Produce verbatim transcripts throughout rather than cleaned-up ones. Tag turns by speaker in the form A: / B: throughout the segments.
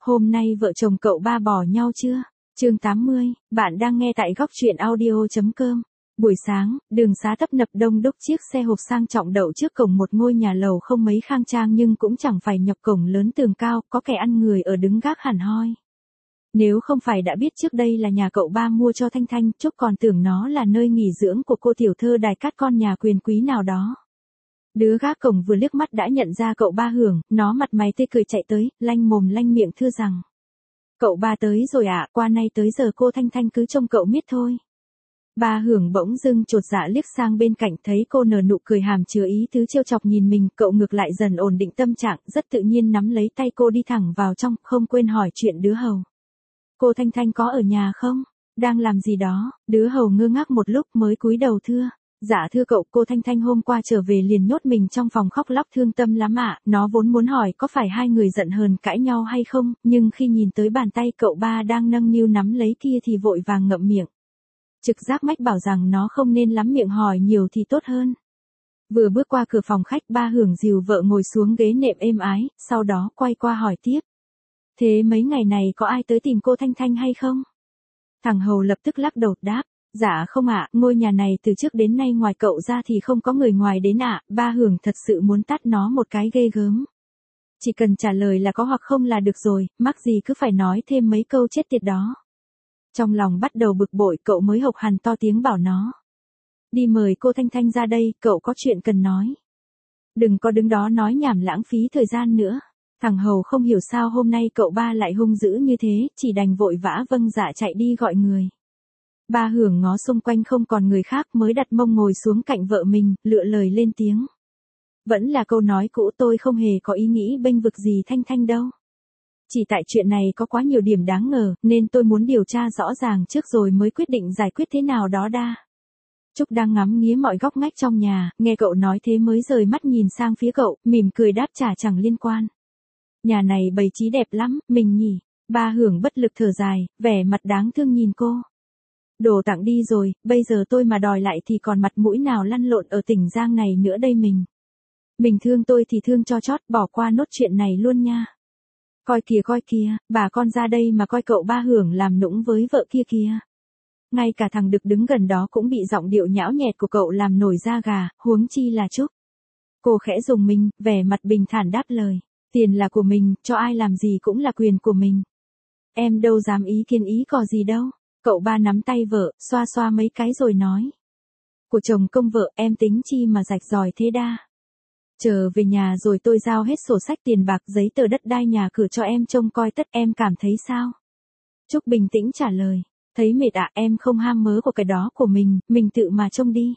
A: Hôm nay vợ chồng cậu ba bỏ nhau chưa? Chương tám mươi, bạn đang nghe tại góc truyện audio.com. Buổi sáng, đường xá tấp nập đông đúc, chiếc xe hộp sang trọng đậu trước cổng một ngôi nhà lầu không mấy khang trang nhưng cũng chẳng phải nhập cổng lớn tường cao, có kẻ ăn người ở đứng gác hẳn hoi. Nếu không phải đã biết trước đây là nhà cậu ba mua cho Thanh Thanh, Trúc còn tưởng nó là nơi nghỉ dưỡng của cô tiểu thơ đài cát con nhà quyền quý nào đó. Đứa gác cổng vừa liếc mắt đã nhận ra cậu ba Hưởng, nó mặt mày tươi cười chạy tới, lanh mồm lanh miệng thưa rằng: "Cậu ba tới rồi ạ, à, qua nay tới giờ cô Thanh Thanh cứ trông cậu miết thôi." Ba Hưởng bỗng dưng chột dạ liếc sang bên cạnh, thấy cô nở nụ cười hàm chứa ý tứ trêu chọc nhìn mình, cậu ngược lại dần ổn định tâm trạng, rất tự nhiên nắm lấy tay cô đi thẳng vào trong, không quên hỏi chuyện đứa hầu: "Cô Thanh Thanh có ở nhà không? Đang làm gì đó?" Đứa hầu ngơ ngác một lúc mới cúi đầu thưa: "Dạ thưa cậu, cô Thanh Thanh hôm qua trở về liền nhốt mình trong phòng khóc lóc thương tâm lắm ạ." Nó vốn muốn hỏi có phải hai người giận hờn cãi nhau hay không, nhưng khi nhìn tới bàn tay cậu ba đang nâng niu nắm lấy kia thì vội vàng ngậm miệng. Trực giác mách bảo rằng nó không nên lắm miệng hỏi nhiều thì tốt hơn. Vừa bước qua cửa phòng khách, ba Hưởng dìu vợ ngồi xuống ghế nệm êm ái, sau đó quay qua hỏi tiếp: "Thế mấy ngày này có ai tới tìm cô Thanh Thanh hay không?" Thằng hầu lập tức lắc đầu đáp: "Dạ không ạ, ngôi nhà này từ trước đến nay ngoài cậu ra thì không có người ngoài đến ạ." Ba Hưởng thật sự muốn tát nó một cái ghê gớm. Chỉ cần trả lời là có hoặc không là được rồi, mắc gì cứ phải nói thêm mấy câu chết tiệt đó. Trong lòng bắt đầu bực bội, cậu mới hộc hằn to tiếng bảo nó: "Đi mời cô Thanh Thanh ra đây, cậu có chuyện cần nói. Đừng có đứng đó nói nhảm lãng phí thời gian nữa." Thằng hầu không hiểu sao hôm nay cậu ba lại hung dữ như thế, chỉ đành vội vã vâng dạ chạy đi gọi người. Ba Hưởng ngó xung quanh không còn người khác mới đặt mông ngồi xuống cạnh vợ mình, lựa lời lên tiếng: "Vẫn là câu nói cũ, tôi không hề có ý nghĩ bênh vực gì Thanh Thanh đâu. Chỉ tại chuyện này có quá nhiều điểm đáng ngờ, nên tôi muốn điều tra rõ ràng trước rồi mới quyết định giải quyết thế nào đó đa." Trúc đang ngắm nghía mọi góc ngách trong nhà, nghe cậu nói thế mới rời mắt nhìn sang phía cậu, mỉm cười đáp trả chẳng liên quan: "Nhà này bày trí đẹp lắm, mình nhỉ." Ba Hưởng bất lực thở dài, vẻ mặt đáng thương nhìn cô: "Đồ tặng đi rồi, bây giờ tôi mà đòi lại thì còn mặt mũi nào lăn lộn ở tỉnh Giang này nữa đây mình. Mình thương tôi thì thương cho chót, bỏ qua nốt chuyện này luôn nha. Coi kìa coi kìa, bà con ra đây mà coi cậu ba Hưởng làm nũng với vợ kia kìa." Ngay cả thằng Đực đứng gần đó cũng bị giọng điệu nhão nhẹt của cậu làm nổi da gà, huống chi là Trúc. Cô khẽ rùng mình, vẻ mặt bình thản đáp lời: "Tiền là của mình, cho ai làm gì cũng là quyền của mình. Em đâu dám ý kiến ý cò gì đâu." Cậu ba nắm tay vợ, xoa xoa mấy cái rồi nói: "Của chồng công vợ, em tính chi mà rạch ròi thế đa. Chờ về nhà rồi tôi giao hết sổ sách tiền bạc giấy tờ đất đai nhà cửa cho em trông coi tất, em cảm thấy sao?" Trúc bình tĩnh trả lời: "Thấy mệt ạ, em không ham mớ của cái đó của mình, mình tự mà trông đi."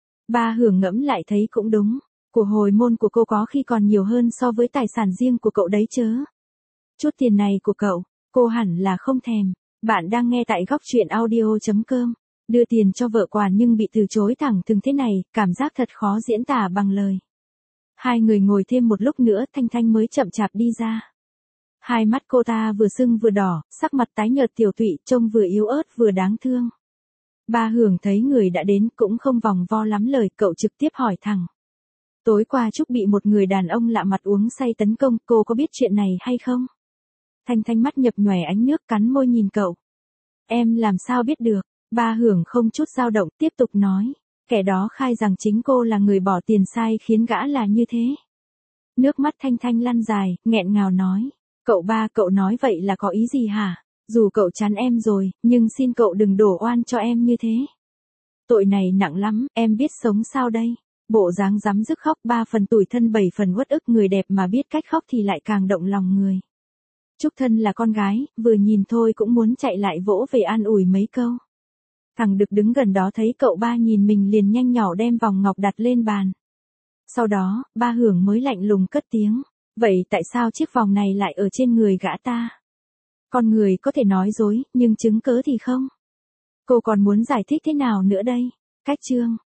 A: Ba Hưởng ngẫm lại thấy cũng đúng, của hồi môn của cô có khi còn nhiều hơn so với tài sản riêng của cậu đấy chớ. Chút tiền này của cậu, cô hẳn là không thèm. Bạn đang nghe tại góc truyện audio.com. Đưa tiền cho vợ quà nhưng bị từ chối thẳng thừng thế này, cảm giác thật khó diễn tả bằng lời. Hai người ngồi thêm một lúc nữa, Thanh Thanh mới chậm chạp đi ra. Hai mắt cô ta vừa sưng vừa đỏ, sắc mặt tái nhợt tiều tụy, trông vừa yếu ớt vừa đáng thương. Ba Hưởng thấy người đã đến cũng không vòng vo lắm lời, cậu trực tiếp hỏi thẳng: "Tối qua Trúc bị một người đàn ông lạ mặt uống say tấn công, cô có biết chuyện này hay không?" Thanh Thanh mắt nhập nhòe ánh nước, cắn môi nhìn cậu: "Em làm sao biết được?" Ba Hưởng không chút dao động, tiếp tục nói: "Kẻ đó khai rằng chính cô là người bỏ tiền sai khiến gã là như thế." Nước mắt Thanh Thanh lăn dài, nghẹn ngào nói: "Cậu ba, cậu nói vậy là có ý gì hả? Dù cậu chán em rồi, nhưng xin cậu đừng đổ oan cho em như thế. Tội này nặng lắm, em biết sống sao đây?" Bộ dáng rắm rứt khóc, ba phần tủi thân bảy phần uất ức, người đẹp mà biết cách khóc thì lại càng động lòng người. Trúc thân là con gái, vừa nhìn thôi cũng muốn chạy lại vỗ về an ủi mấy câu. Thằng Đực đứng gần đó thấy cậu ba nhìn mình liền nhanh nhỏ đem vòng ngọc đặt lên bàn. Sau đó, ba Hưởng mới lạnh lùng cất tiếng: "Vậy tại sao chiếc vòng này lại ở trên người gã ta? Con người có thể nói dối, nhưng chứng cớ thì không. Cô còn muốn giải thích thế nào nữa đây?" Cách chương